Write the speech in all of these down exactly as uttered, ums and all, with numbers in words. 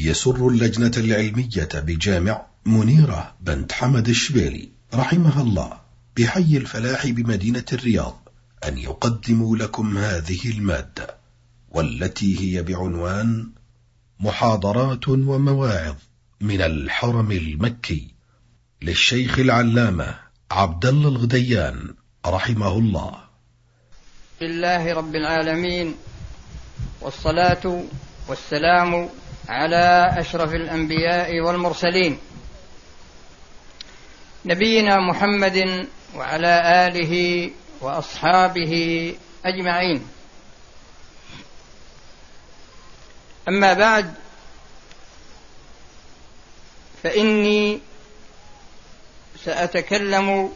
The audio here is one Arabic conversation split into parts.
يسر اللجنة العلمية بجامع منيرة بنت حمد الشبيلي رحمها الله بحي الفلاح بمدينة الرياض أن يقدموا لكم هذه المادة، والتي هي بعنوان محاضرات ومواعظ من الحرم المكي للشيخ العلامة عبد الله الغديان رحمه الله. لله رب العالمين، والصلاة والسلام على أشرف الأنبياء والمرسلين نبينا محمد وعلى آله وأصحابه أجمعين. أما بعد، فإني سأتكلم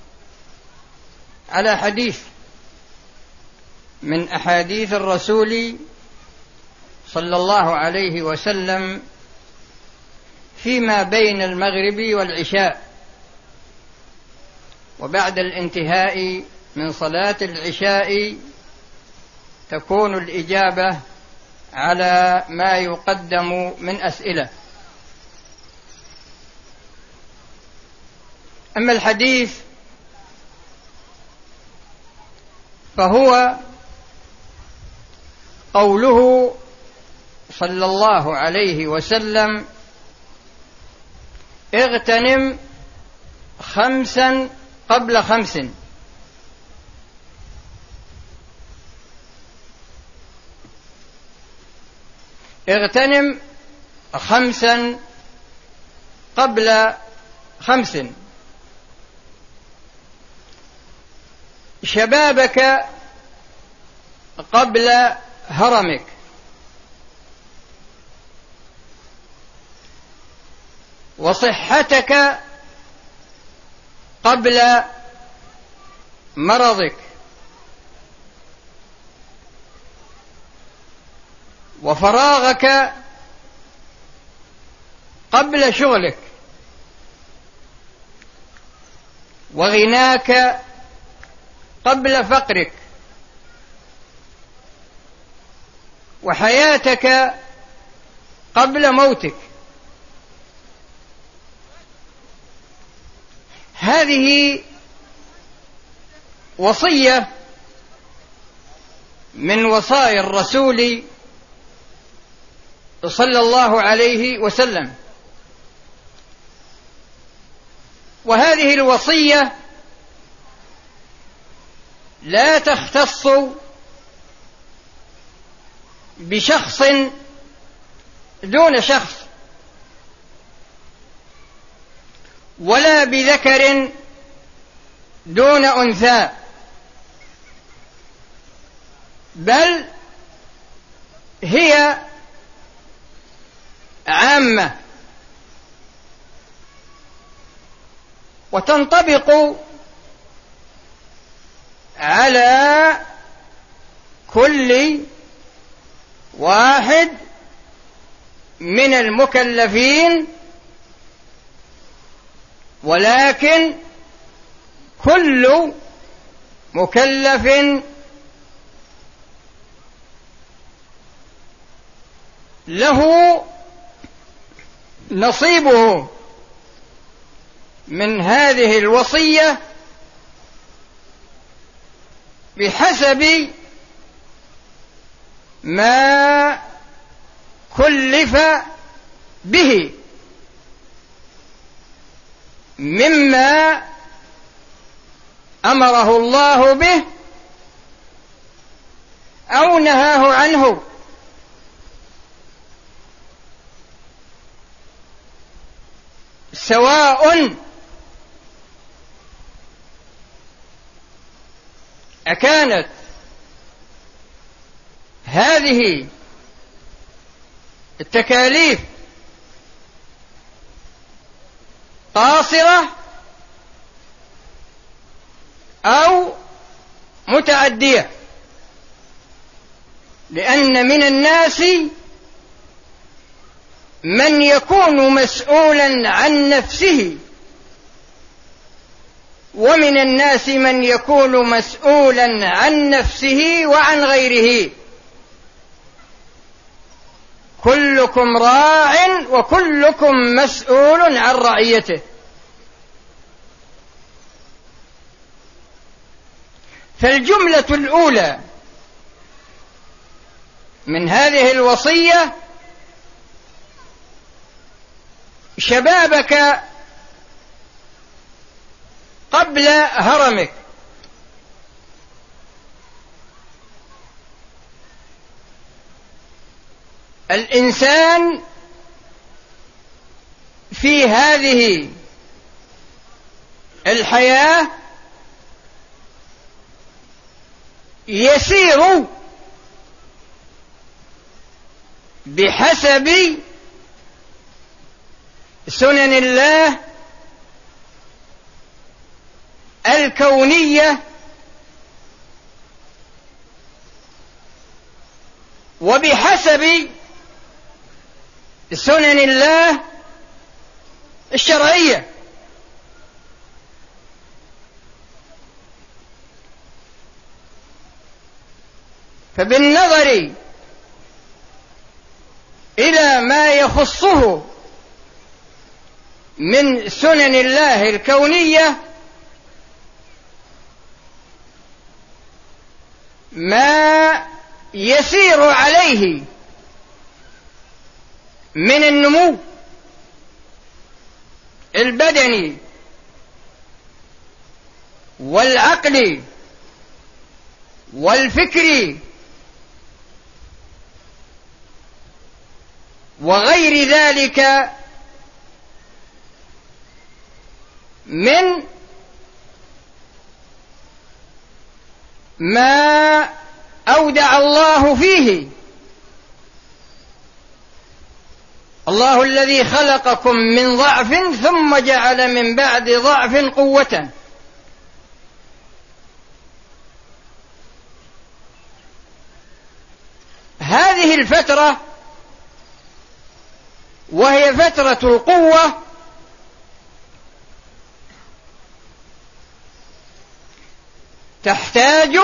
على حديث من أحاديث الرسول صلى الله عليه وسلم فيما بين المغرب والعشاء، وبعد الانتهاء من صلاة العشاء تكون الإجابة على ما يقدم من أسئلة. أما الحديث فهو قوله صلى الله عليه وسلم: اغتنم خمسا قبل خمس. اغتنم خمسا قبل خمس: شبابك قبل هرمك، وصحتك قبل مرضك، وفراغك قبل شغلك، وغناك قبل فقرك، وحياتك قبل موتك. هذه وصية من وصايا الرسول صلى الله عليه وسلم، وهذه الوصية لا تختص بشخص دون شخص، ولا بذكر دون أنثى، بل هي عامة، وتنطبق على كل واحد من المكلفين، ولكن كل مكلف له نصيبه من هذه الوصية بحسب ما كلف به مما أمره الله به أو نهاه عنه. سواء أكانت هذه التكاليف قاصرة أو متعدية، لأن من الناس من يكون مسؤولا عن نفسه، ومن الناس من يكون مسؤولا عن نفسه وعن غيره. كلكم راع وكلكم مسؤول عن رعيته. فالجملة الأولى من هذه الوصية: شبابك قبل هرمك. الإنسان في هذه الحياة يسير بحسب سنن الله الكونية وبحسب سنن الله الشرعية. فبالنظر إلى ما يخصه من سنن الله الكونية ما يسير عليه من النمو البدني والعقلي والفكري وغير ذلك من ما أودع الله فيه. الله الذي خلقكم من ضعف ثم جعل من بعد ضعف قوة. هذه الفترة وهي فترة القوة تحتاج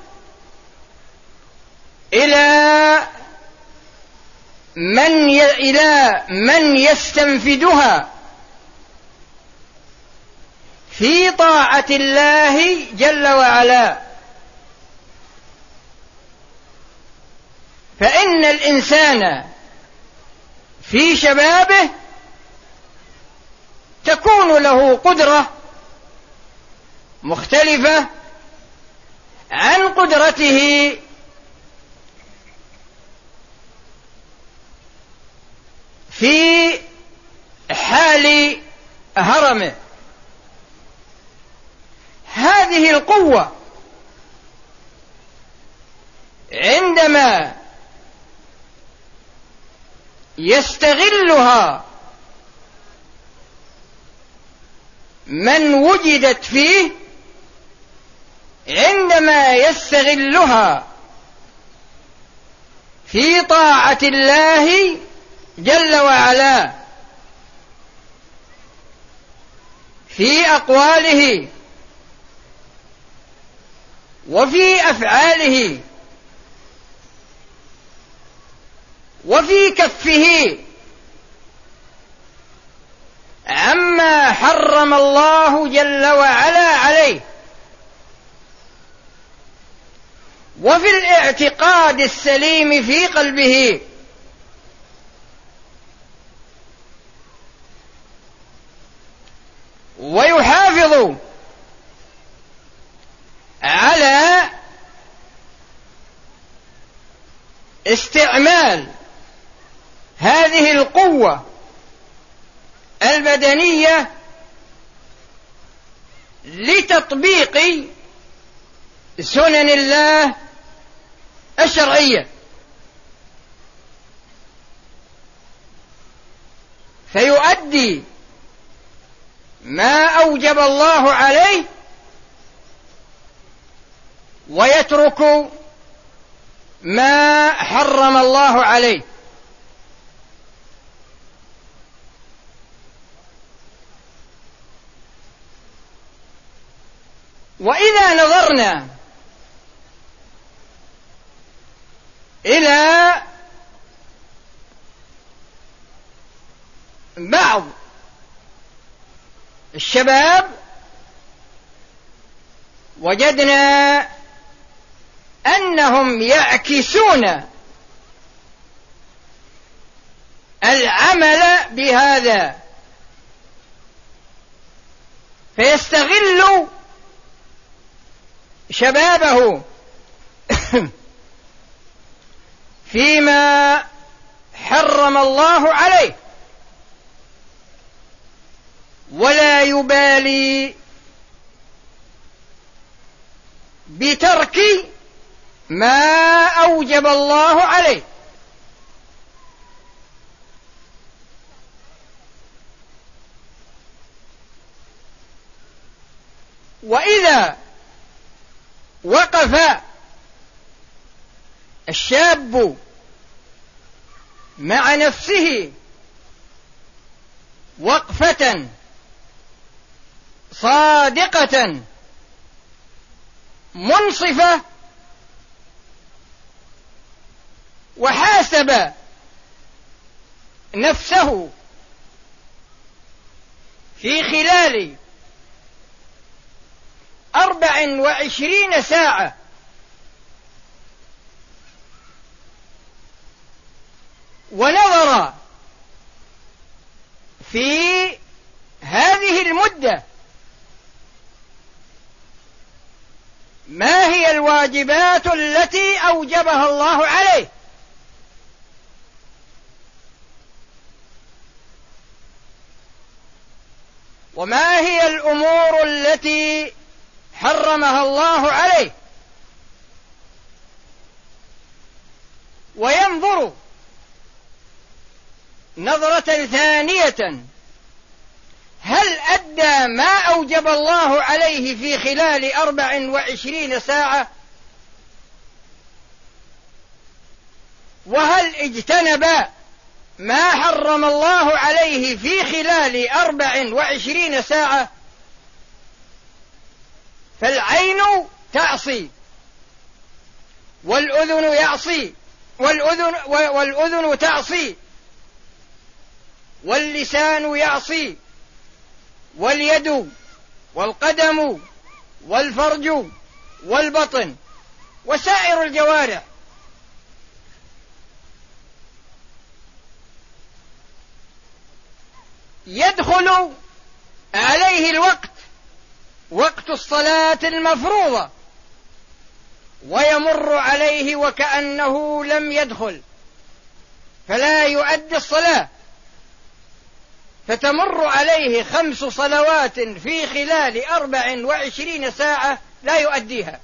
إلى من ي... إلى من يستنفدها في طاعة الله جل وعلا. فإن الإنسان في شبابه تكون له قدرة مختلفة عن قدرته في حال هرمه. هذه القوة عندما يستغلها من وجدت فيه، عندما يستغلها في طاعة الله جل وعلا في أقواله وفي أفعاله وفي كفه عما حرم الله جل وعلا عليه، وفي الاعتقاد السليم في قلبه، ويحافظ على استعمال هذه القوة البدنية لتطبيق سنن الله الشرعية، فيؤدي ما أوجب الله عليه ويترك ما حرم الله عليه. وإذا نظرنا إلى بعض الشباب وجدنا أنهم يعكسون العمل بهذا، فيستغل شبابه فيما حرم الله عليه، ولا يبالي بترك ما أوجب الله عليه. وإذا وقف الشاب مع نفسه وقفة صادقة منصفة وحاسب نفسه في خلال أربع وعشرين ساعة ونظر في هذه المدة ما هي الواجبات التي أوجبها الله عليه، وما هي الأمور التي حرمها الله عليه، وينظر نظرة ثانية هل أدى ما أوجب الله عليه في خلال أربع وعشرين ساعة، وهل اجتنب ما حرم الله عليه في خلال أربع وعشرين ساعة. فالعين تعصي والأذن يعصي والأذن, والأذن تعصي واللسان يعصي واليد والقدم والفرج والبطن وسائر الجوارح. يدخل عليه الوقت، وقت الصلاة المفروضة، ويمر عليه وكأنه لم يدخل، فلا يؤدي الصلاة، فتمر عليه خمس صلوات في خلال أربع وعشرين ساعة لا يؤديها.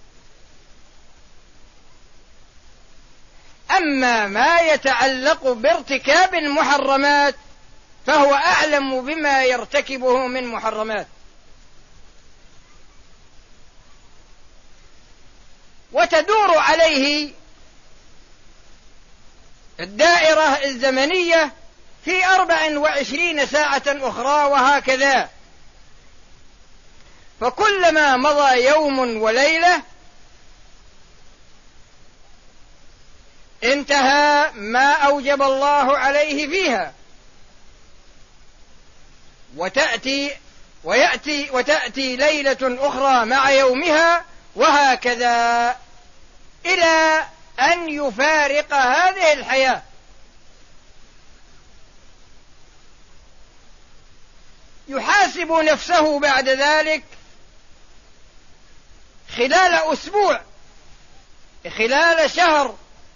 أما ما يتعلق بارتكاب المحرمات فهو أعلم بما يرتكبه من محرمات. وتدور عليه الدائرة الزمنية في أربع وعشرين ساعة أخرى، وهكذا. فكلما مضى يوم وليلة انتهى ما أوجب الله عليه فيها، وتأتي ويأتي وتأتي ليلة أخرى مع يومها، وهكذا إلى أن يفارق هذه الحياة. يحاسب نفسه بعد ذلك خلال أسبوع، خلال شهر،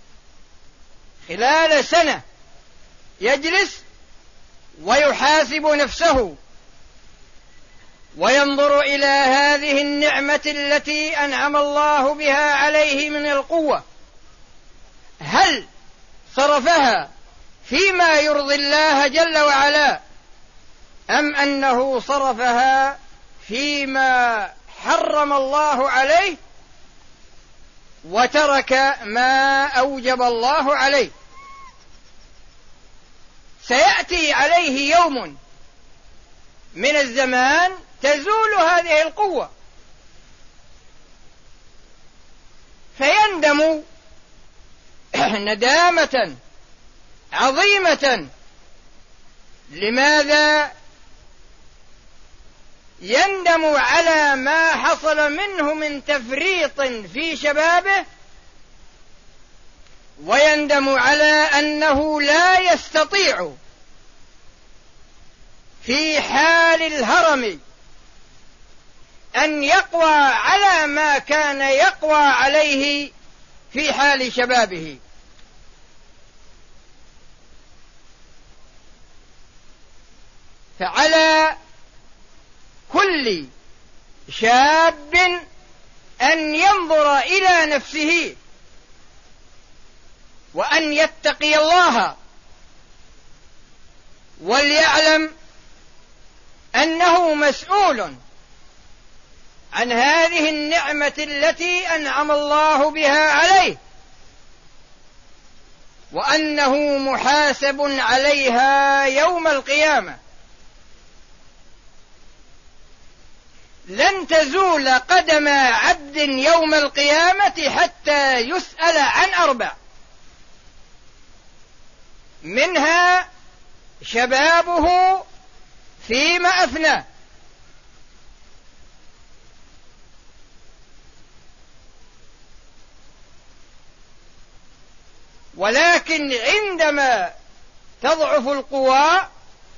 خلال سنة، يجلس ويحاسب نفسه وينظر إلى هذه النعمة التي أنعم الله بها عليه من القوة، هل صرفها فيما يرضي الله جل وعلا أم أنه صرفها فيما حرم الله عليه وترك ما أوجب الله عليه. سيأتي عليه يوم من الزمان تزول هذه القوة، فيندم ندامة عظيمة لماذا يندم على ما حصل منه من تفريط في شبابه، ويندم على أنه لا يستطيع في حال الهرم أن يقوى على ما كان يقوى عليه في حال شبابه. فعلى كل شاب أن ينظر إلى نفسه وأن يتقي الله، وليعلم أنه مسؤول عن هذه النعمة التي أنعم الله بها عليه، وأنه محاسب عليها يوم القيامة. لن تزول قدم عبد يوم القيامة حتى يسأل عن أربع، منها شبابه فيما أفناه، ولكن عندما تضعف القوى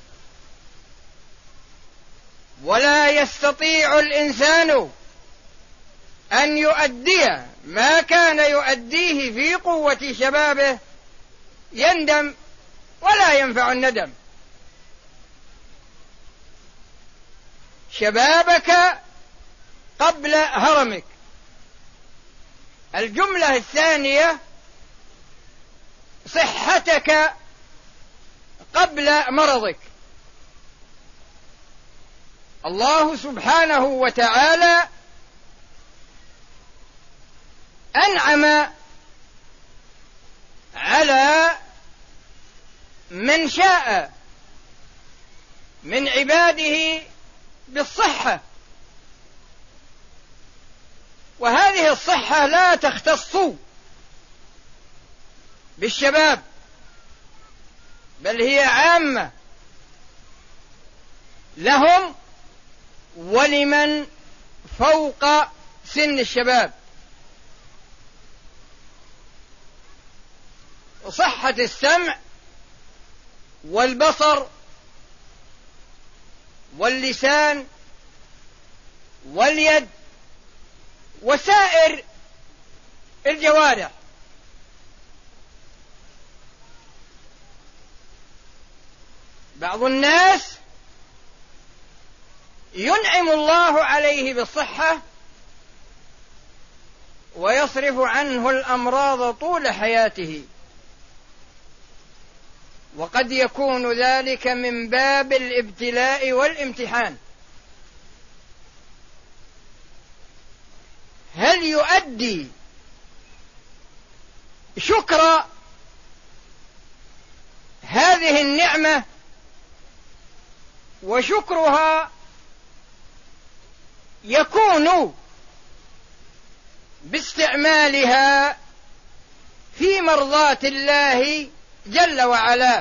ولا يستطيع الإنسان أن يؤدي ما كان يؤديه في قوة شبابه يندم ولا ينفع الندم. شبابك قبل هرمك. الجملة الثانية صحتك قبل مرضك. الله سبحانه وتعالى أنعم على من شاء من عباده بالصحة، وهذه الصحة لا تختص بالشباب بل هي عامة لهم ولمن فوق سن الشباب. صحة السمع والبصر واللسان واليد وسائر الجوارح. بعض الناس ينعم الله عليه بالصحة ويصرف عنه الأمراض طول حياته، وقد يكون ذلك من باب الابتلاء والامتحان. هل يؤدي شكر هذه النعمة وشكرها يكون باستعمالها في مرضاة الله جل وعلا،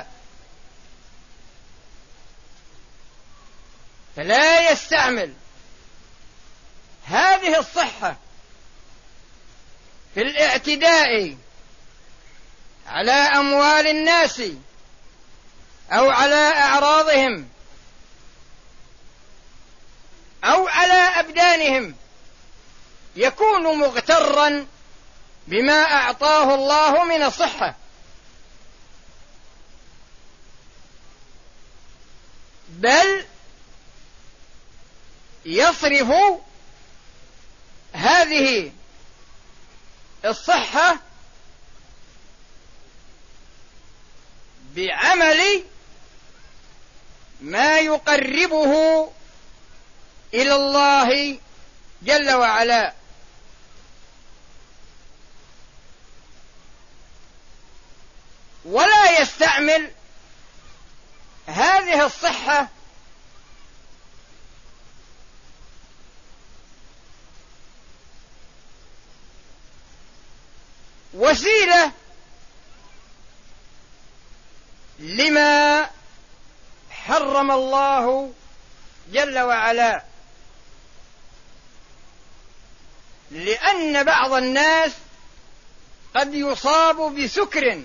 فلا يستعمل هذه الصحة في الاعتداء على أموال الناس أو على أعراضهم أو على أبدانهم، يكون مغترا بما أعطاه الله من الصحة، بل يصرف هذه الصحة بعمل ما يقربه إلى الله جل وعلا. ولا يستعمل هذه الصحة وسيلة لما حرم الله جل وعلا، لأن بعض الناس قد يصاب بسكر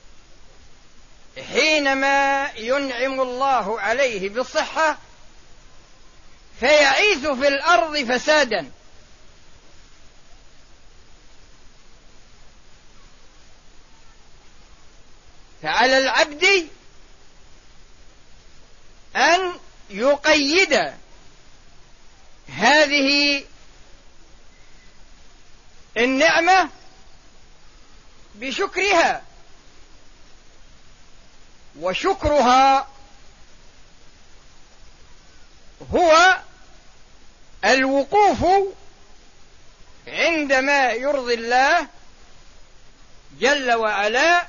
حينما ينعم الله عليه بالصحة فيعيث في الأرض فسادا. فعلى العبد أن يقيد هذه النعمة بشكرها، وشكرها هو الوقوف عندما يرضي الله جل وعلا،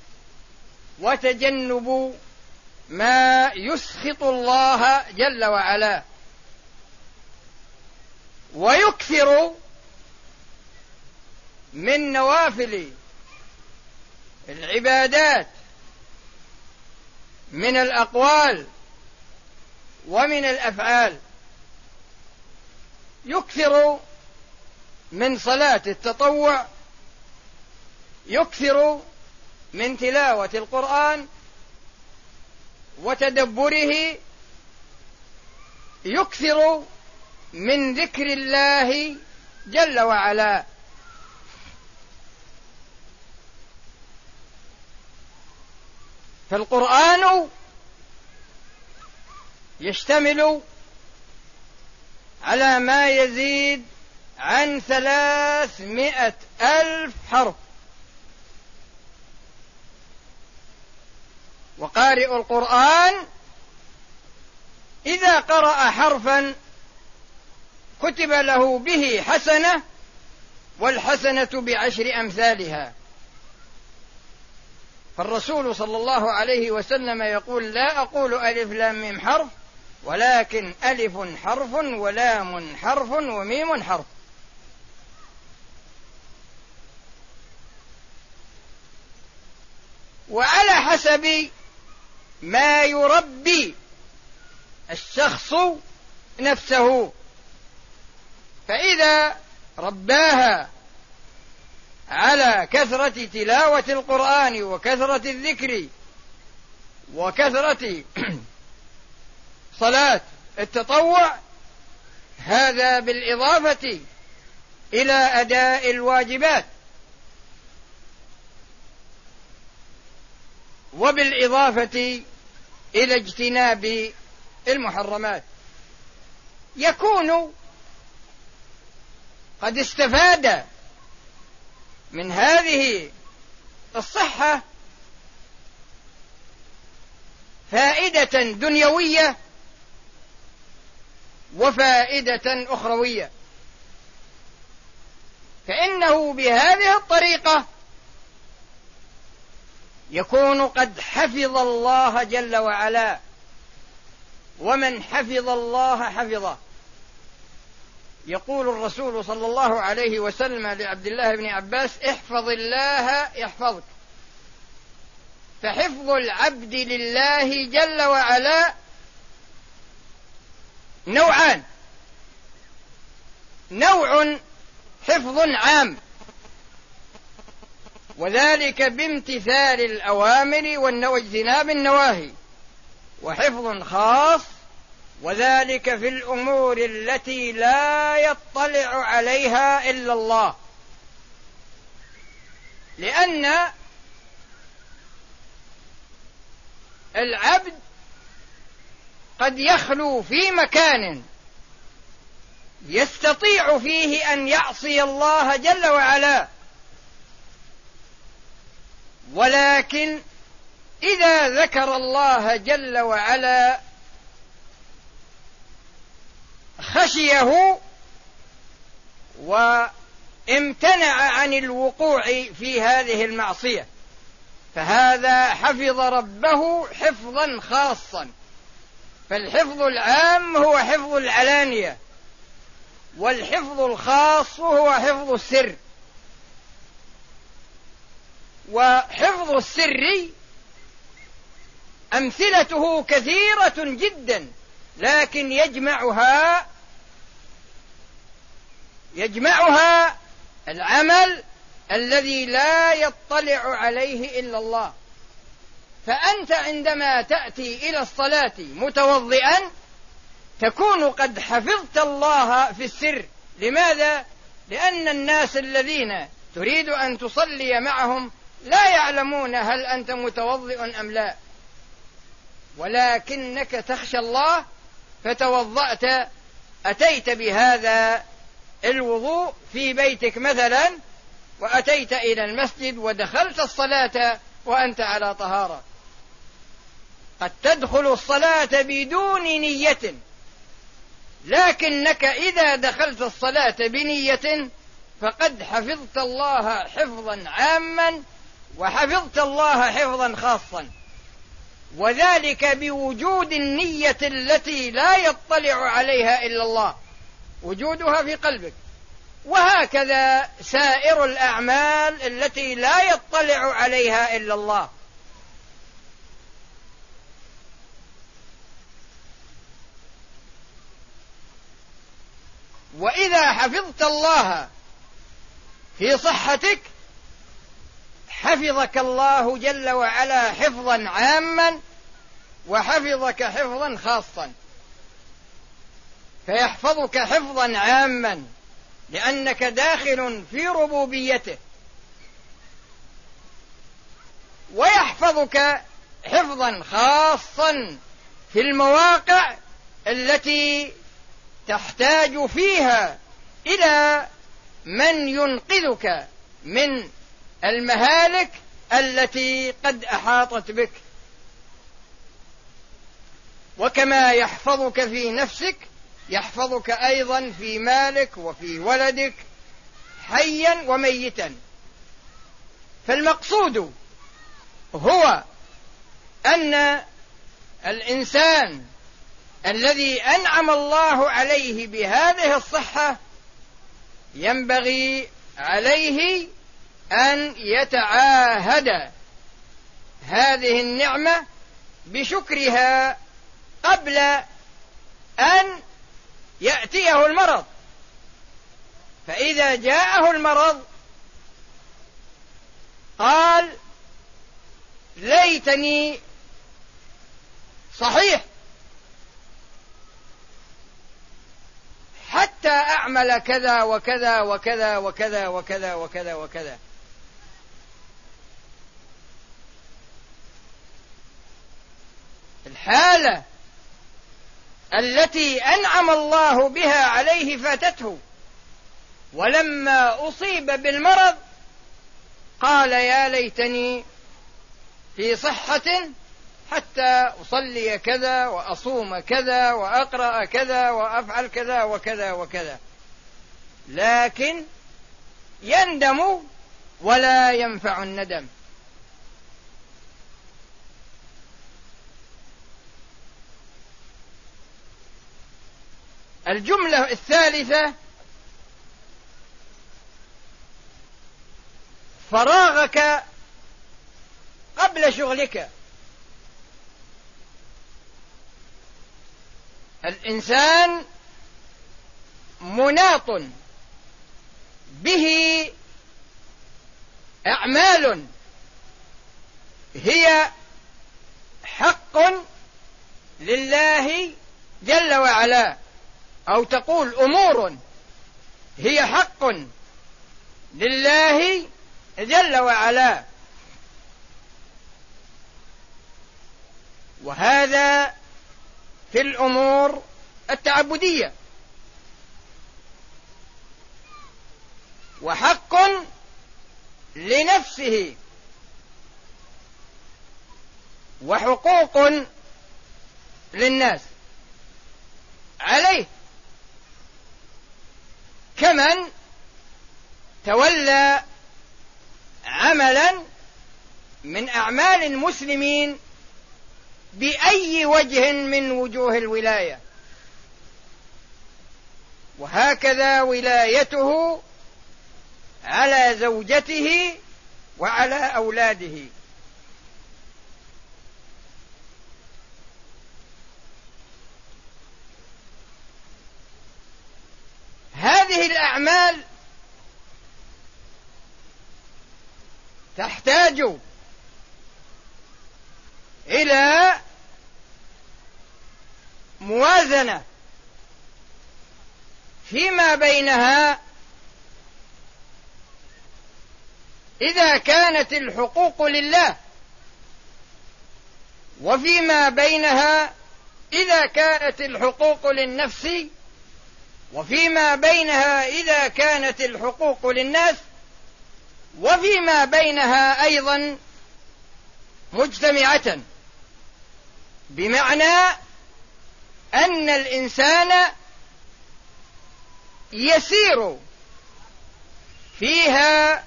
وتجنب ما يسخط الله جل وعلا، ويكثر من نوافل العبادات من الأقوال ومن الأفعال، يكثر من صلاة التطوع، يكثر من تلاوة القرآن وتدبره، يكثر من ذكر الله جل وعلا. فالقرآن يشتمل على ما يزيد عن ثلاثمائة ألف حرف، وقارئ القرآن إذا قرأ حرفا كتب له به حسنة، والحسنة بعشر أمثالها. فالرسول صلى الله عليه وسلم يقول: لا أقول ألف لام ميم حرف، ولكن ألف حرف ولام حرف وميم حرف. وعلى حسب ما يربي الشخص نفسه، فإذا رباها على كثرة تلاوة القرآن وكثرة الذكر وكثرة صلاة التطوع، هذا بالإضافة إلى أداء الواجبات، وبالإضافة إلى اجتناب المحرمات، يكون قد استفاد من هذه الصحة فائدة دنيوية وفائدة أخروية، فإنه بهذه الطريقة يكون قد حفظ الله جل وعلا، ومن حفظ الله حفظه. يقول الرسول صلى الله عليه وسلم لعبد الله بن عباس: احفظ الله يحفظك. فحفظ العبد لله جل وعلا نوعان: نوع حفظ عام، وذلك بامتثال الأوامر واجتناب النواهي، وحفظ خاص، وذلك في الأمور التي لا يطلع عليها إلا الله، لأن العبد قد يخلو في مكان يستطيع فيه أن يعصي الله جل وعلا، ولكن إذا ذكر الله جل وعلا خشيه وامتنع عن الوقوع في هذه المعصية، فهذا حفظ ربه حفظا خاصا. فالحفظ العام هو حفظ العلانية، والحفظ الخاص هو حفظ السر. وحفظ السر أمثلته كثيرة جدا، لكن يجمعها يجمعها العمل الذي لا يطلع عليه إلا الله. فأنت عندما تأتي إلى الصلاة متوضئا تكون قد حفظت الله في السر. لماذا؟ لأن الناس الذين تريد أن تصلي معهم لا يعلمون هل أنت متوضئ أم لا، ولكنك تخشى الله فتوضأت، أتيت بهذا الوضوء في بيتك مثلا، وأتيت إلى المسجد ودخلت الصلاة وأنت على طهارة. قد تدخل الصلاة بدون نية، لكنك إذا دخلت الصلاة بنية فقد حفظت الله حفظا عاما وحفظت الله حفظا خاصا، وذلك بوجود النية التي لا يطلع عليها إلا الله، وجودها في قلبك. وهكذا سائر الأعمال التي لا يطلع عليها إلا الله. وإذا حفظت الله في صحتك حفظك الله جل وعلا حفظا عاما وحفظك حفظا خاصا. فيحفظك حفظا عاما لأنك داخل في ربوبيته، ويحفظك حفظا خاصا في المواقع التي تحتاج فيها إلى من ينقذك من المهالك التي قد أحاطت بك. وكما يحفظك في نفسك يحفظك أيضا في مالك وفي ولدك حيا وميتا. فالمقصود هو أن الإنسان الذي أنعم الله عليه بهذه الصحة ينبغي عليه أن يتعاهد هذه النعمة بشكرها قبل أن يأتيه المرض. فإذا جاءه المرض قال ليتني صحيح حتى أعمل كذا وكذا وكذا وكذا وكذا وكذا وكذا. الحالة التي أنعم الله بها عليه فاتته، ولما أصيب بالمرض قال يا ليتني في صحة حتى أصلي كذا وأصوم كذا وأقرأ كذا وأفعل كذا وكذا وكذا، لكن يندم ولا ينفع الندم. الجملة الثالثة: فراغك قبل شغلك. الإنسان مناط به أعمال هي حق لله جل وعلا، أو تقول أمور هي حق لله جل وعلا، وهذا في الأمور التعبدية. وحق لنفسه وحقوق للناس عليه، كمن تولى عملا من أعمال المسلمين بأي وجه من وجوه الولاية، وهكذا ولايته على زوجته وعلى أولاده. الأعمال تحتاج إلى موازنة فيما بينها إذا كانت الحقوق لله، وفيما بينها إذا كانت الحقوق للنفس، وفيما بينها إذا كانت الحقوق للناس، وفيما بينها أيضا مجتمعة، بمعنى أن الإنسان يسير فيها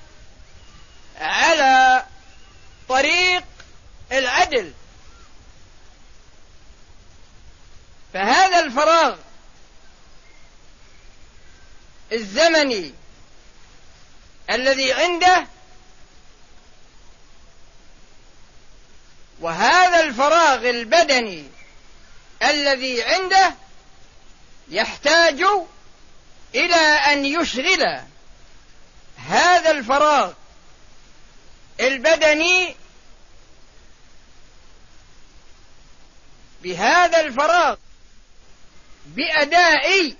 على طريق العدل. فهذا الفراغ الزمني الذي عنده وهذا الفراغ البدني الذي عنده يحتاج إلى أن يشغل هذا الفراغ البدني بهذا الفراغ بأداء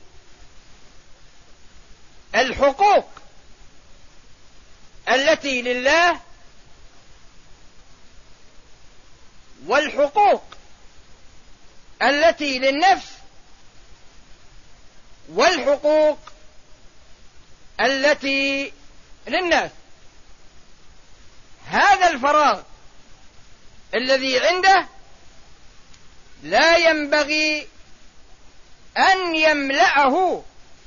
الحقوق التي لله والحقوق التي للنفس والحقوق التي للناس. هذا الفراغ الذي عنده لا ينبغي أن يملأه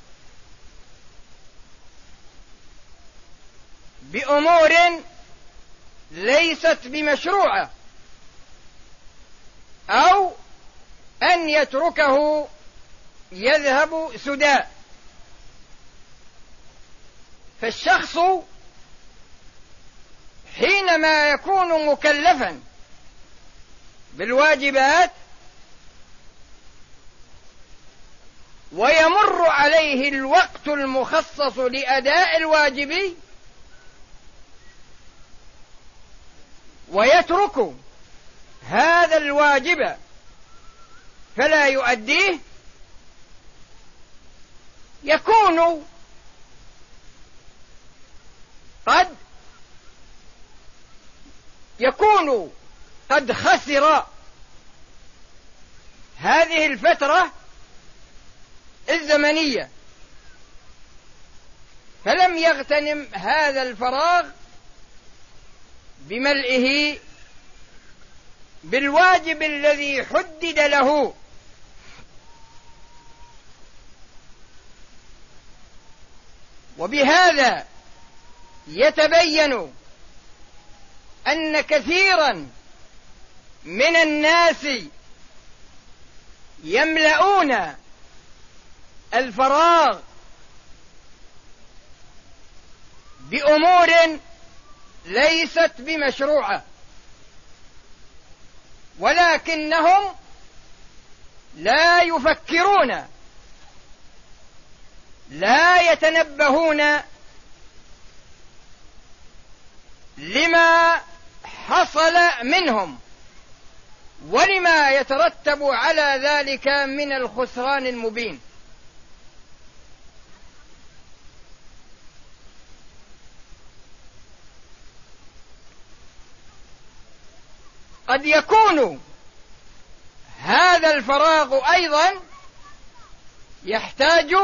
بأمور ليست بمشروعة، أو أن يتركه يذهب سدى. فالشخص حينما يكون مكلفا بالواجبات ويمر عليه الوقت المخصص لأداء الواجب ويترك هذا الواجب فلا يؤديه، يكون قد يكون قد خسر هذه الفترة الزمنية، فلم يغتنم هذا الفراغ بملئه بالواجب الذي حدد له. وبهذا يتبين أن كثيرا من الناس يملؤون الفراغ بأمور ليست بمشروعة، ولكنهم لا يفكرون، لا يتنبهون لما حصل منهم ولما يترتب على ذلك من الخسران المبين. قد يكون هذا الفراغ أيضا يحتاج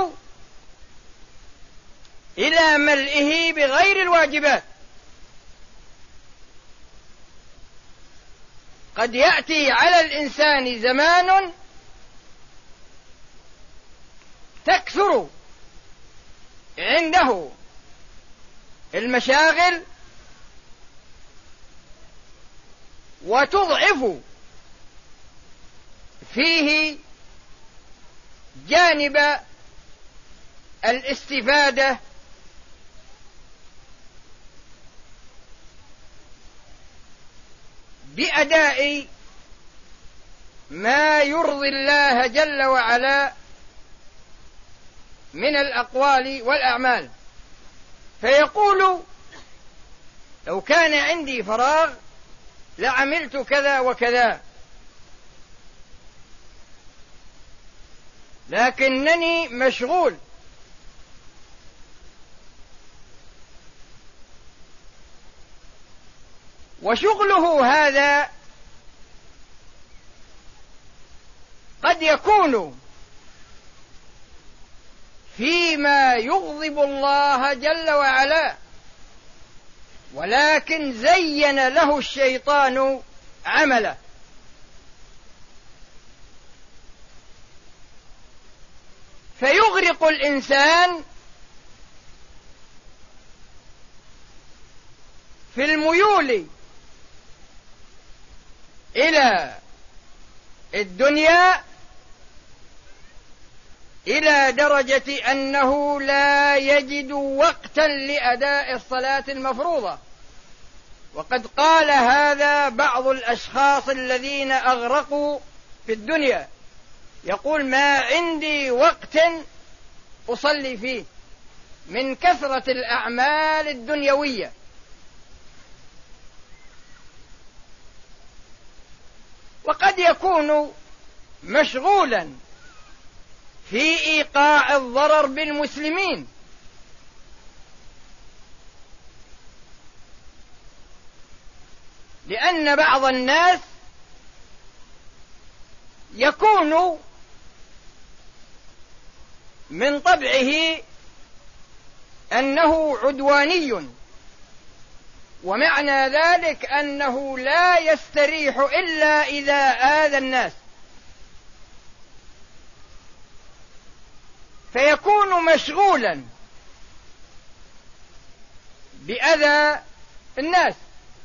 إلى ملئه بغير الواجبات. قد يأتي على الإنسان زمان تكثر عنده المشاغل وتضعف فيه جانب الاستفادة بأداء ما يرضي الله جل وعلا من الأقوال والأعمال، فيقول لو كان عندي فراغ لعملت كذا وكذا، لكنني مشغول. وشغله هذا قد يكون فيما يغضب الله جل وعلا، ولكن زين له الشيطان عمله، فيغرق الإنسان في الميول إلى الدنيا إلى درجة أنه لا يجد وقتا لأداء الصلاة المفروضة. وقد قال هذا بعض الأشخاص الذين أغرقوا في الدنيا، يقول ما عندي وقت أصلي فيه من كثرة الأعمال الدنيوية. وقد يكون مشغولا في إيقاع الضرر بالمسلمين، لأن بعض الناس يكون من طبعه أنه عدواني، ومعنى ذلك أنه لا يستريح إلا إذا آذى الناس، فيكون مشغولا بأذى الناس.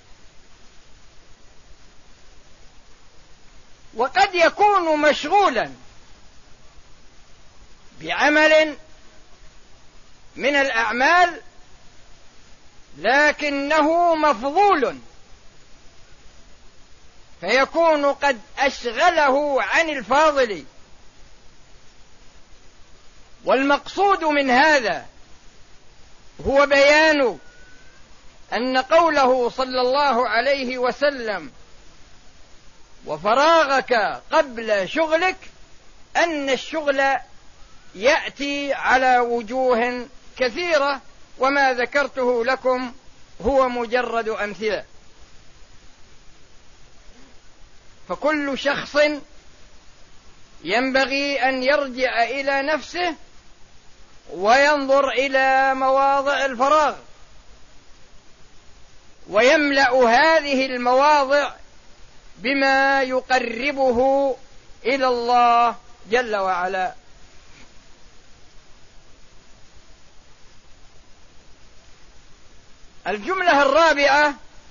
وقد يكون مشغولا بعمل من الأعمال لكنه مفضول، فيكون قد أشغله عن الفاضل. والمقصود من هذا هو بيان أن قوله صلى الله عليه وسلم وفراغك قبل شغلك، أن الشغل يأتي على وجوه كثيرة، وما ذكرته لكم هو مجرد أمثلة. فكل شخص ينبغي أن يرجع إلى نفسه وينظر إلى مواضع الفراغ، ويملأ هذه المواضع بما يقربه إلى الله جل وعلا. الجملة الرابعة: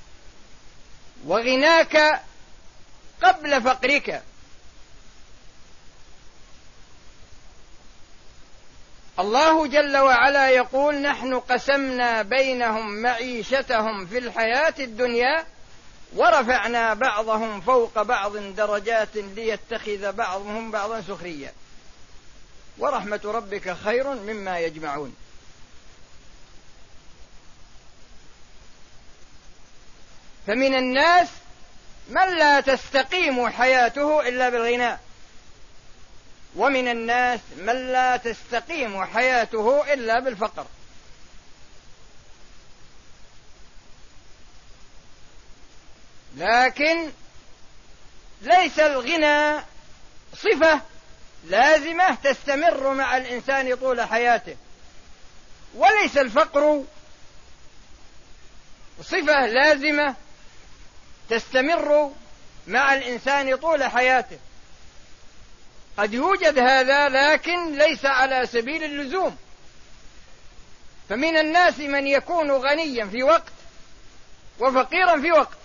وغناك قبل فقرك. الله جل وعلا يقول: نحن قسمنا بينهم معيشتهم في الحياة الدنيا ورفعنا بعضهم فوق بعض درجات ليتخذ بعضهم بعضا سخريا ورحمة ربك خير مما يجمعون. فمن الناس من لا تستقيم حياته إلا بالغناء، ومن الناس من لا تستقيم حياته إلا بالفقر. لكن ليس الغنى صفة لازمة تستمر مع الإنسان طول حياته، وليس الفقر صفة لازمة تستمر مع الإنسان طول حياته. قد يوجد هذا لكن ليس على سبيل اللزوم. فمن الناس من يكون غنيا في وقت وفقيرا في وقت.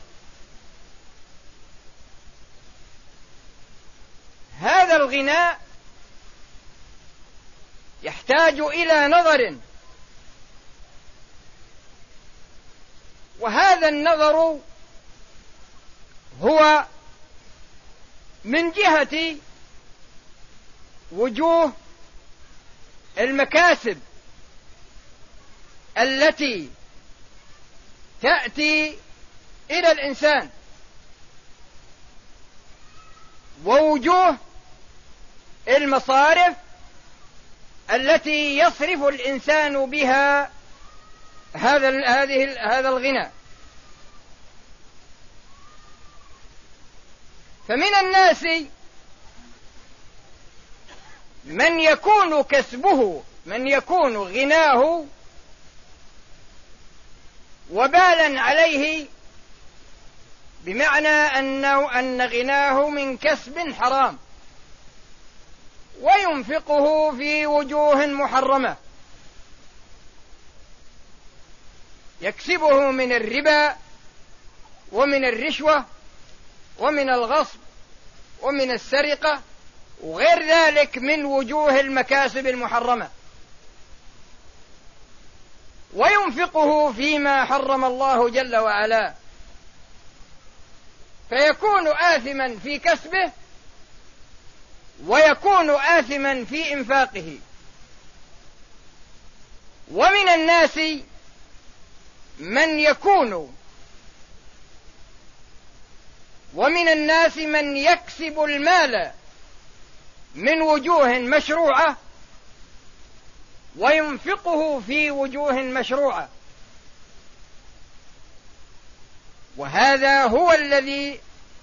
هذا الغناء يحتاج إلى نظر، وهذا النظر هو من جهة وجوه المكاسب التي تأتي إلى الإنسان ووجوه المصارف التي يصرف الإنسان بها هذا هذه هذا الغنى. فمن الناس من يكون كسبه من يكون غناه وبالا عليه، بمعنى أنه أن غناه من كسب حرام وينفقه في وجوه محرمة، يكسبه من الربا ومن الرشوة ومن الغصب ومن السرقة وغير ذلك من وجوه المكاسب المحرمة، وينفقه فيما حرم الله جل وعلا، فيكون آثما في كسبه ويكون آثما في إنفاقه. ومن الناس من يكون ومن الناس من يكسب المال من وجوه مشروعة وينفقه في وجوه مشروعة، وهذا هو الذي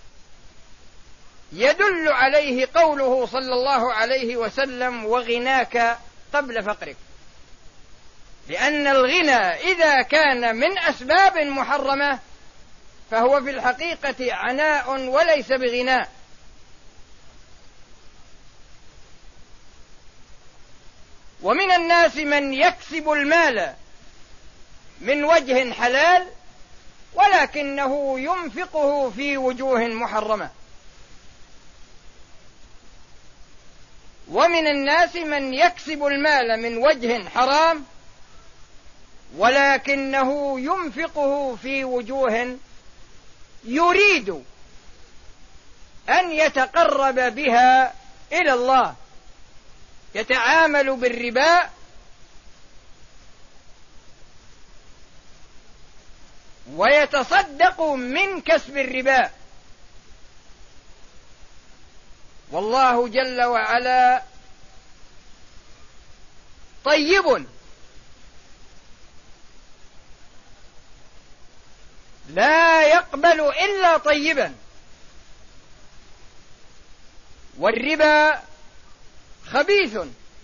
يدل عليه قوله صلى الله عليه وسلم: وغناك قبل فقرك. لأن الغنى إذا كان من أسباب محرمة فهو في الحقيقة عناء وليس بغناء. ومن الناس من يكسب المال من وجه حلال ولكنه ينفقه في وجوه محرمة. ومن الناس من يكسب المال من وجه حرام ولكنه ينفقه في وجوه يريد أن يتقرب بها إلى الله، يتعامل بالربا ويتصدق من كسب الربا. والله جل وعلا طيب لا يقبل إلا طيبا، والربا خبيث،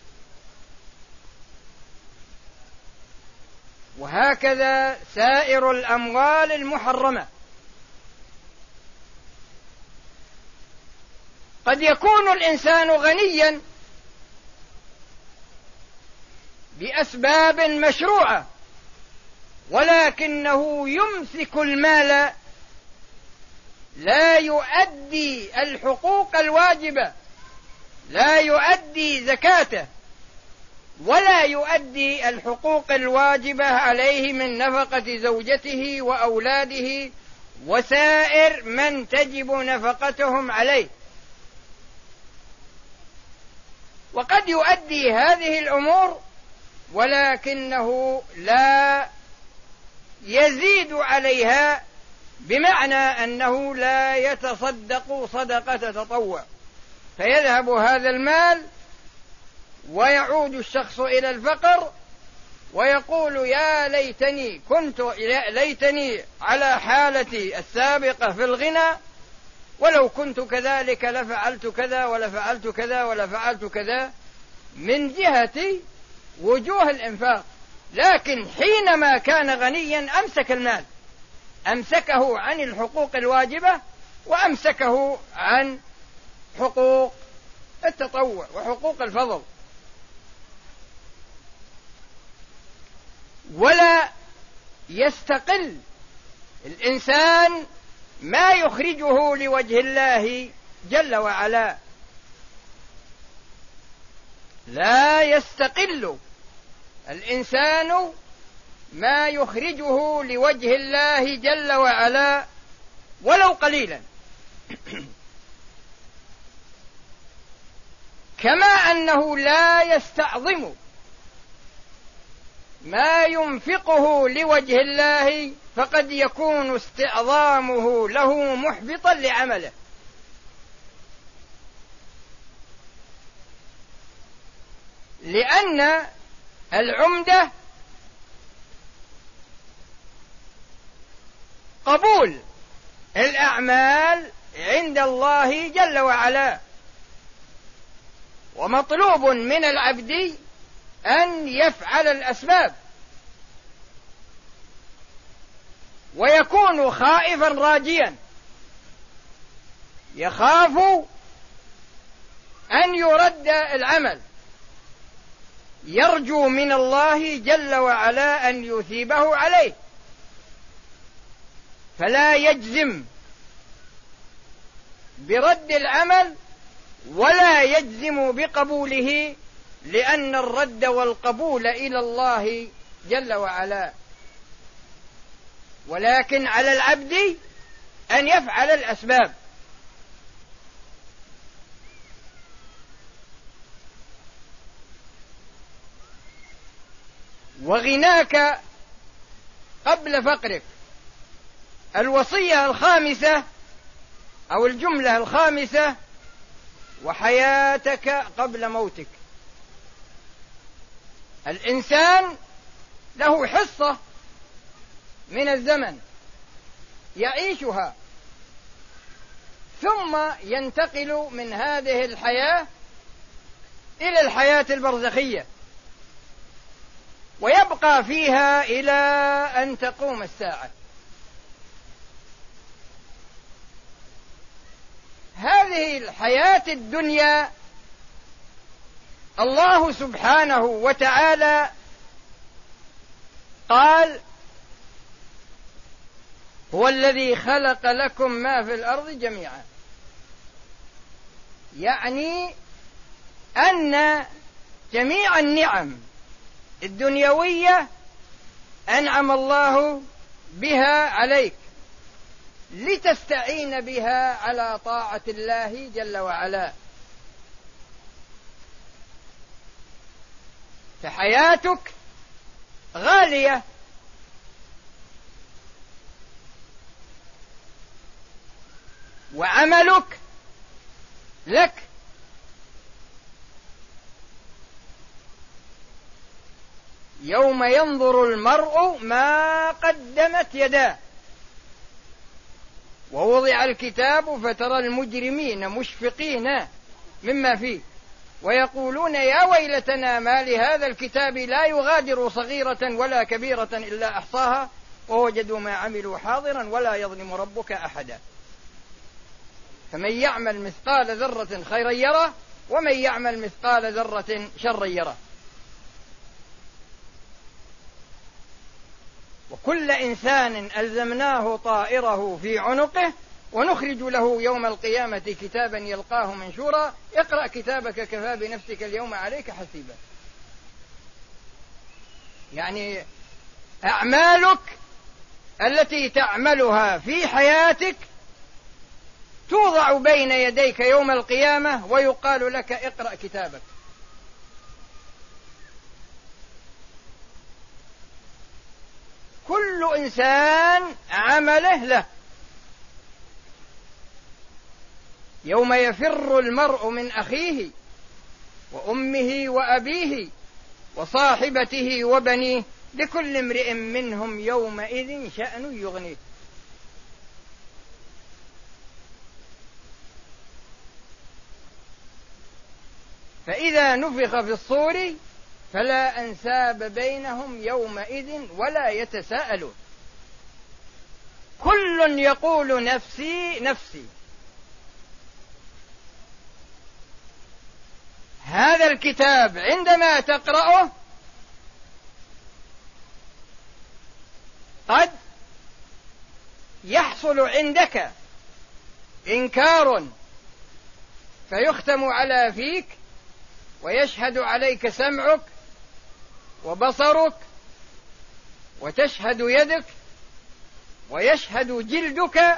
وهكذا سائر الأموال المحرمة. قد يكون الإنسان غنيا بأسباب مشروعة ولكنه يمسك المال، لا يؤدي الحقوق الواجبة، لا يؤدي زكاته ولا يؤدي الحقوق الواجبة عليه من نفقة زوجته وأولاده وسائر من تجب نفقتهم عليه. وقد يؤدي هذه الأمور ولكنه لا يزيد عليها، بمعنى أنه لا يتصدق صدقة تطوع، فيذهب هذا المال ويعود الشخص إلى الفقر ويقول: يا ليتني كنت ليتني على حالتي السابقة في الغنى، ولو كنت كذلك لفعلت كذا ولفعلت كذا ولفعلت كذا، من جهة وجوه الإنفاق. لكن حينما كان غنيا أمسك المال، أمسكه عن الحقوق الواجبة وأمسكه عن حقوق التطوع وحقوق الفضل. ولا يستقل الإنسان ما يخرجه لوجه الله جل وعلا، لا يستقل الإنسان ما يخرجه لوجه الله جل وعلا ولو قليلا. كما أنه لا يستعظم ما ينفقه لوجه الله فقد يكون استعظامه له محبطا لعمله. لأن العمدة قبول الأعمال عند الله جل وعلا، ومطلوب من العبد أن يفعل الأسباب، ويكون خائفا راجيا، يخاف أن يرد العمل، يرجو من الله جل وعلا أن يثيبه عليه، فلا يجزم برد العمل ولا يجزم بقبوله، لأن الرد والقبول إلى الله جل وعلا. ولكن على العبد أن يفعل الأسباب. وغناك قبل فقرك، الوصية الخامسة أو الجملة الخامسة: وحياتك قبل موتك. الإنسان له حصة من الزمن يعيشها، ثم ينتقل من هذه الحياة إلى الحياة البرزخية، ويبقى فيها إلى أن تقوم الساعة. هذه الحياة الدنيا الله سبحانه وتعالى قال: هو الذي خلق لكم ما في الأرض جميعا، يعني أن جميع النعم الدنيوية أنعم الله بها عليك لتستعين بها على طاعة الله جل وعلا. فحياتك غالية، وعملك لك. يوم ينظر المرء ما قدمت يداه ووضع الكتاب فترى المجرمين مشفقين مما فيه ويقولون يا ويلتنا ما لهذا الكتاب لا يغادر صغيرة ولا كبيرة إلا أحصاها ووجدوا ما عملوا حاضرا ولا يظلم ربك أحدا. فمن يعمل مثقال ذرة خيرا يره ومن يعمل مثقال ذرة شرا يره. وكل إنسان ألزمناه طائره في عنقه ونخرج له يوم القيامة كتابا يلقاه منشورا اقرأ كتابك كفى بنفسك اليوم عليك حسيبا. يعني أعمالك التي تعملها في حياتك توضع بين يديك يوم القيامة ويقال لك اقرأ كتابك. كل إنسان عمله له. يوم يفر المرء من أخيه وأمه وأبيه وصاحبته وبنيه لكل امرئ منهم يومئذ شأن يغنيه. فإذا نفخ في الصور فلا أنساب بينهم يومئذ ولا يتساءلون كل يقول نفسي نفسي. هذا الكتاب عندما تقرأه قد يحصل عندك إنكار فيختم على فيك ويشهد عليك سمعك وبصرك وتشهد يدك ويشهد جلدك.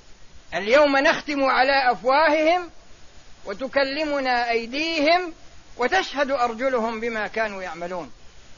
اليوم نختم على أفواههم وتكلمنا أيديهم وتشهد أرجلهم بما كانوا يعملون.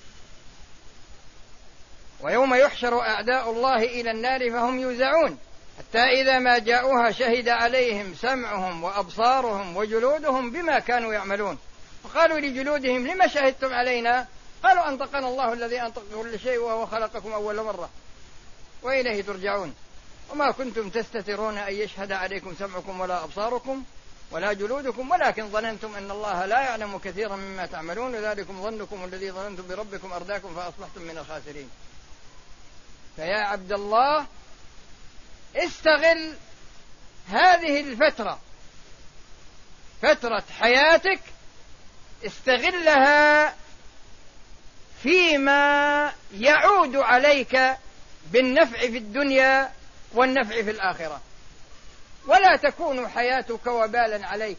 ويوم يحشر أعداء الله إلى النار فهم يوزعون حتى إذا ما جاءوها شهد عليهم سمعهم وأبصارهم وجلودهم بما كانوا يعملون. فقالوا لجلودهم لما شهدتم علينا؟ قالوا أنطقنا الله الذي أنطق كل شيء وهو خلقكم أول مرة وإليه ترجعون. وما كنتم تستترون أن يشهد عليكم سمعكم ولا أبصاركم ولا جلودكم ولكن ظننتم أن الله لا يعلم كثيرا مما تعملون وذلكم ظنكم الذي ظننتم بربكم أرداكم فأصبحتم من الخاسرين. فيا عبد الله استغل هذه الفترة، فترة حياتك، استغلها فيما يعود عليك بالنفع في الدنيا والنفع في الآخرة، ولا تكون حياتك وبالا عليك.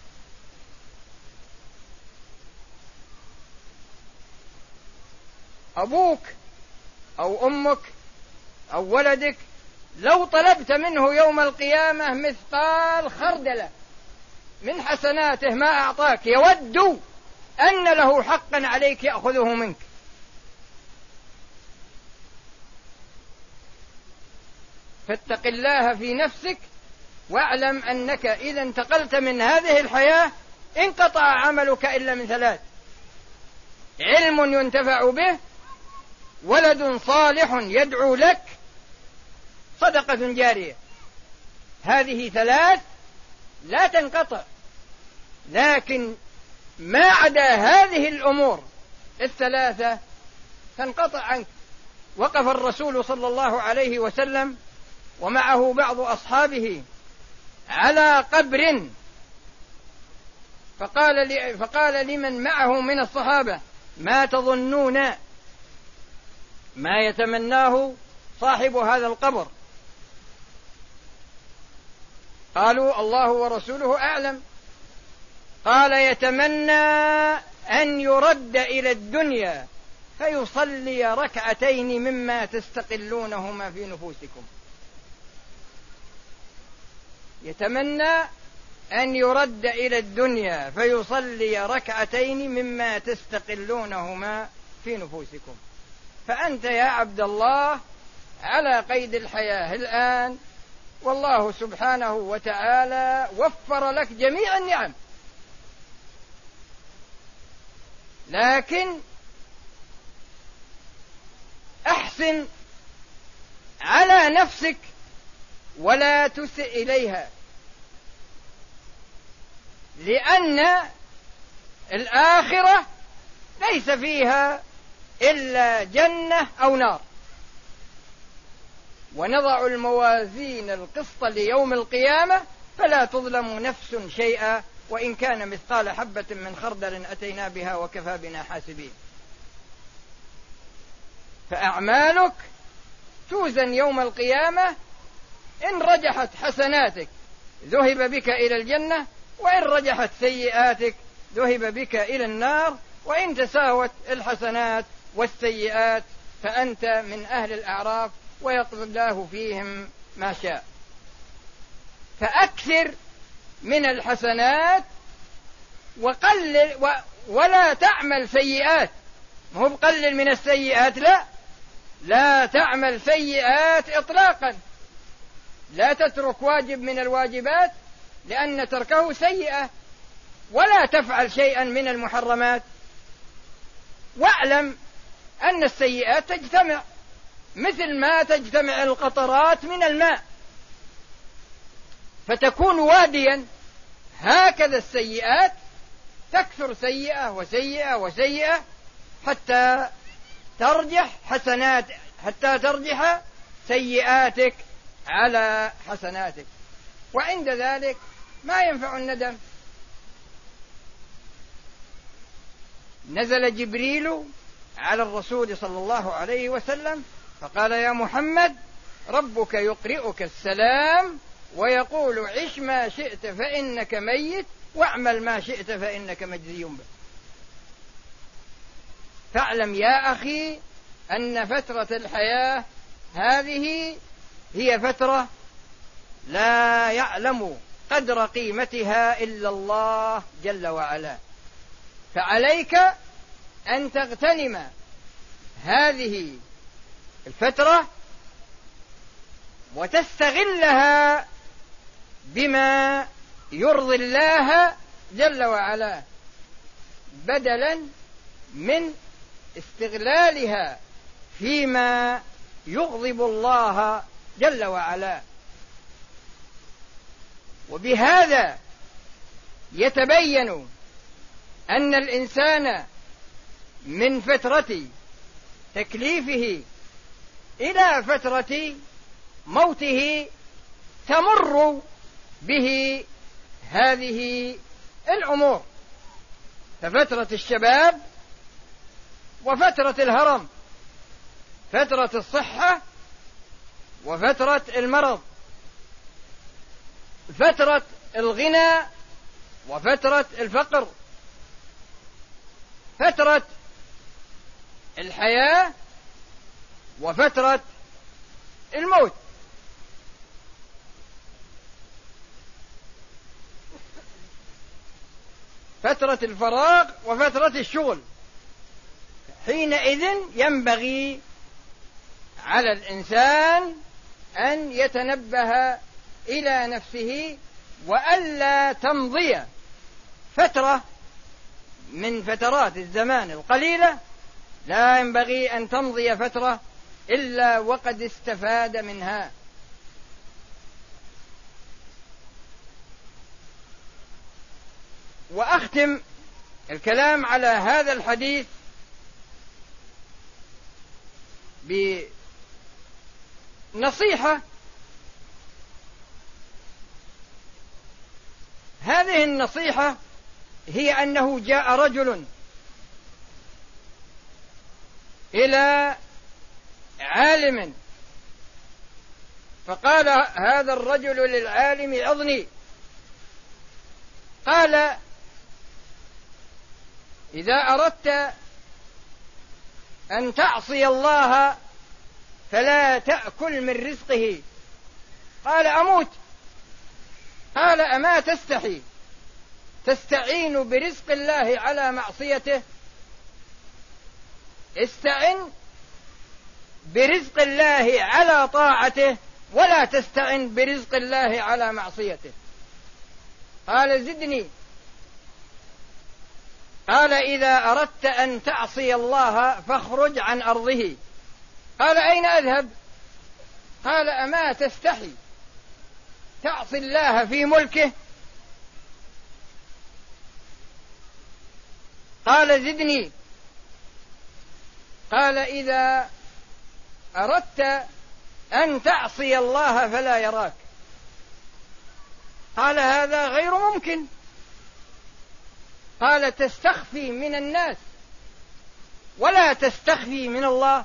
أبوك أو أمك أو ولدك لو طلبت منه يوم القيامة مثقال خردلة من حسناته ما أعطاك، يود أن له حقا عليك يأخذه منك. فاتق الله في نفسك واعلم أنك إذا انتقلت من هذه الحياة انقطع عملك إلا من ثلاث: علم ينتفع به، ولد صالح يدعو لك، صدقة جارية. هذه ثلاث لا تنقطع، لكن ما عدا هذه الأمور الثلاثة تنقطع عنك. وقف الرسول صلى الله عليه وسلم ومعه بعض أصحابه على قبر، فقال, فقال لمن معه من الصحابة: ما تظنون ما يتمناه صاحب هذا القبر؟ قالوا: الله ورسوله أعلم. قال: يتمنى أن يرد إلى الدنيا فيصلي ركعتين مما تستقلونهما في نفوسكم. يتمنى أن يرد إلى الدنيا فيصلي ركعتين مما تستقلونهما في نفوسكم. فأنت يا عبد الله على قيد الحياة الآن، والله سبحانه وتعالى وفر لك جميع النعم، لكن أحسن على نفسك ولا تسئ إليها، لأن الآخرة ليس فيها إلا جنة أو نار. ونضع الموازين القسط ليوم القيامة فلا تظلم نفس شيئا وإن كان مثقال حبة من خردل أتينا بها وكفى بنا حاسبين. فأعمالك توزن يوم القيامة، إن رجحت حسناتك ذهب بك إلى الجنة، وإن رجحت سيئاتك ذهب بك إلى النار، وإن تساوت الحسنات والسيئات فأنت من أهل الأعراف ويقضي الله فيهم ما شاء. فأكثر من الحسنات وقلل و ولا تعمل سيئات. مو بقلل من السيئات، لا لا تعمل سيئات إطلاقا. لا تترك واجب من الواجبات لأن تركه سيئة، ولا تفعل شيئا من المحرمات. واعلم أن السيئات تجتمع مثل ما تجتمع القطرات من الماء فتكون واديا، هكذا السيئات تكثر سيئة وسيئة وسيئة حتى ترجح حسنات حتى ترجح سيئاتك على حسناتك، وعند ذلك ما ينفع الندم. نزل جبريل على الرسول صلى الله عليه وسلم فقال: يا محمد ربك يقرئك السلام ويقول: عش ما شئت فإنك ميت، واعمل ما شئت فإنك مجزي به. فاعلم يا أخي أن فترة الحياة هذه هي فترة لا يعلم قدر قيمتها إلا الله جل وعلا. فعليك أن تغتنم هذه الفترة وتستغلها بما يرضي الله جل وعلا، بدلا من استغلالها فيما يغضب الله جل وعلا. وبهذا يتبين أن الإنسان من فترة تكليفه إلى فترة موته تمر به هذه الأمور، ففترة الشباب وفترة الهرم، فترة الصحة وفترة المرض، فترة الغنى وفترة الفقر، فترة الحياة وفترة الموت. فترة الفراغ وفترة الشغل. حينئذ ينبغي على الإنسان أن يتنبه إلى نفسه وألا تمضي فترة من فترات الزمان القليلة، لا ينبغي أن تمضي فترة إلا وقد استفاد منها. وأختم الكلام على هذا الحديث بنصيحة. هذه النصيحة هي أنه جاء رجل إلى عالم فقال هذا الرجل للعالم عظني، قال إذا أردت أن تعصي الله فلا تأكل من رزقه. قال أموت. قال أما تستحي تستعين برزق الله على معصيته؟ استعن برزق الله على طاعته ولا تستعن برزق الله على معصيته. قال زدني. قال إذا أردت أن تعصي الله فاخرج عن أرضه. قال أين أذهب؟ قال أما تستحي تعصي الله في ملكه؟ قال زدني. قال إذا أردت أن تعصي الله فلا يراك. قال هذا غير ممكن. قال تستخفي من الناس ولا تستخفي من الله،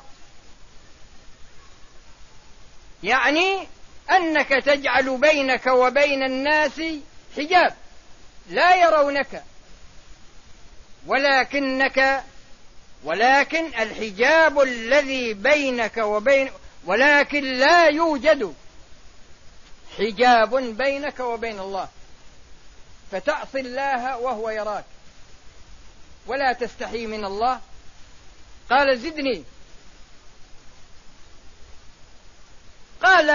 يعني أنك تجعل بينك وبين الناس حجاب لا يرونك، ولكنك ولكن الحجاب الذي بينك وبين ولكن لا يوجد حجاب بينك وبين الله، فتعصي الله وهو يراك ولا تستحي من الله. قال زدني. قال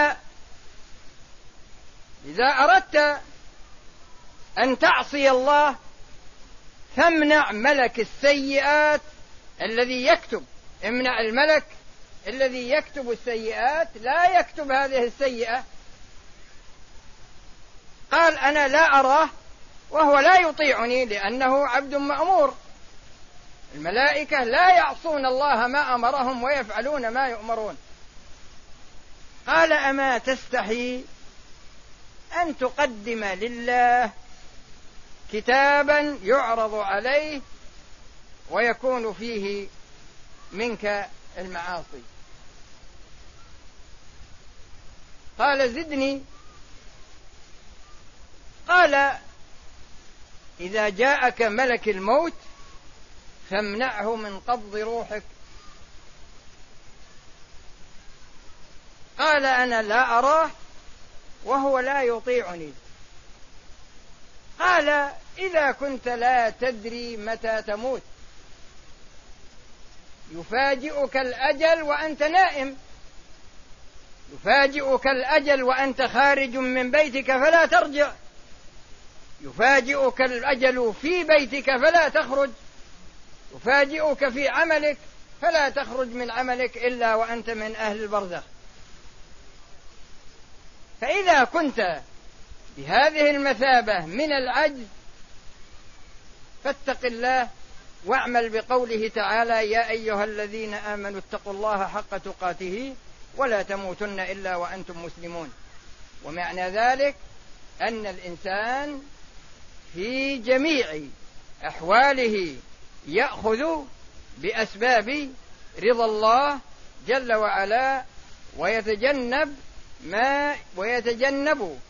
إذا أردت أن تعصي الله فامنع ملك السيئات الذي يكتب، امنع الملك الذي يكتب السيئات لا يكتب هذه السيئة. قال أنا لا أراه وهو لا يطيعني لأنه عبد مأمور، الملائكة لا يعصون الله ما أمرهم ويفعلون ما يؤمرون. قال أما تستحي أن تقدم لله كتابا يعرض عليه ويكون فيه منك المعاصي؟ قال زدني. قال إذا جاءك ملك الموت فامنعه من قبض روحك. قال أنا لا أراه وهو لا يطيعني. قال إذا كنت لا تدري متى تموت، يفاجئك الأجل وأنت نائم، يفاجئك الأجل وأنت خارج من بيتك فلا ترجع، يفاجئك الأجل في بيتك فلا تخرج، يفاجئك في عملك فلا تخرج من عملك إلا وأنت من أهل البرزخ. فإذا كنت بهذه المثابة من العجز فاتق الله واعمل بقوله تعالى: يا أيها الذين آمنوا اتقوا الله حق تقاته ولا تموتن إلا وأنتم مسلمون. ومعنى ذلك أن الإنسان في جميع أحواله يأخذ بأسباب رضا الله جل وعلا، ويتجنب ما ويتجنب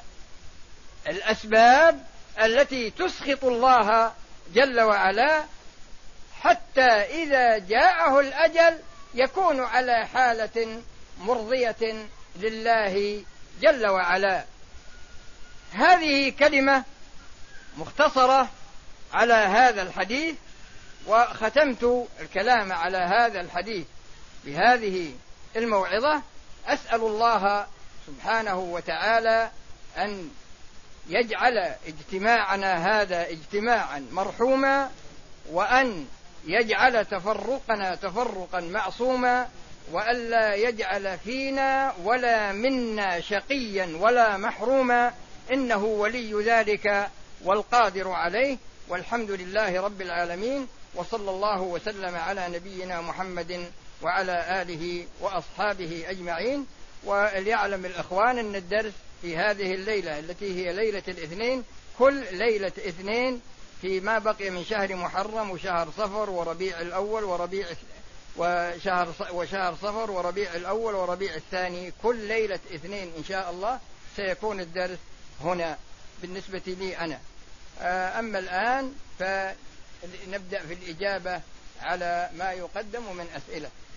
الأسباب التي تسخط الله جل وعلا، حتى إذا جاءه الأجل يكون على حالة مرضية لله جل وعلا. هذه كلمة مختصرة على هذا الحديث، وختمت الكلام على هذا الحديث بهذه الموعظة. أسأل الله سبحانه وتعالى أن يجعل اجتماعنا هذا اجتماعا مرحوما، وأن يجعل تفرقنا تفرقا معصوما، وألا يجعل فينا ولا منا شقيا ولا محروما، إنه ولي ذلك والقادر عليه. والحمد لله رب العالمين، وصلى الله وسلم على نبينا محمد وعلى آله وأصحابه أجمعين. وليعلم الإخوان أن الدرس في هذه الليلة التي هي ليلة الاثنين، كل ليلة اثنين فيما بقي من شهر محرم وشهر صفر وربيع الأول وربيع وشهر وشهر صفر وربيع الأول وربيع الثاني، كل ليلة اثنين إن شاء الله سيكون الدرس هنا بالنسبة لي أنا. أما الآن فنبدأ في الإجابة على ما يقدم من أسئلة.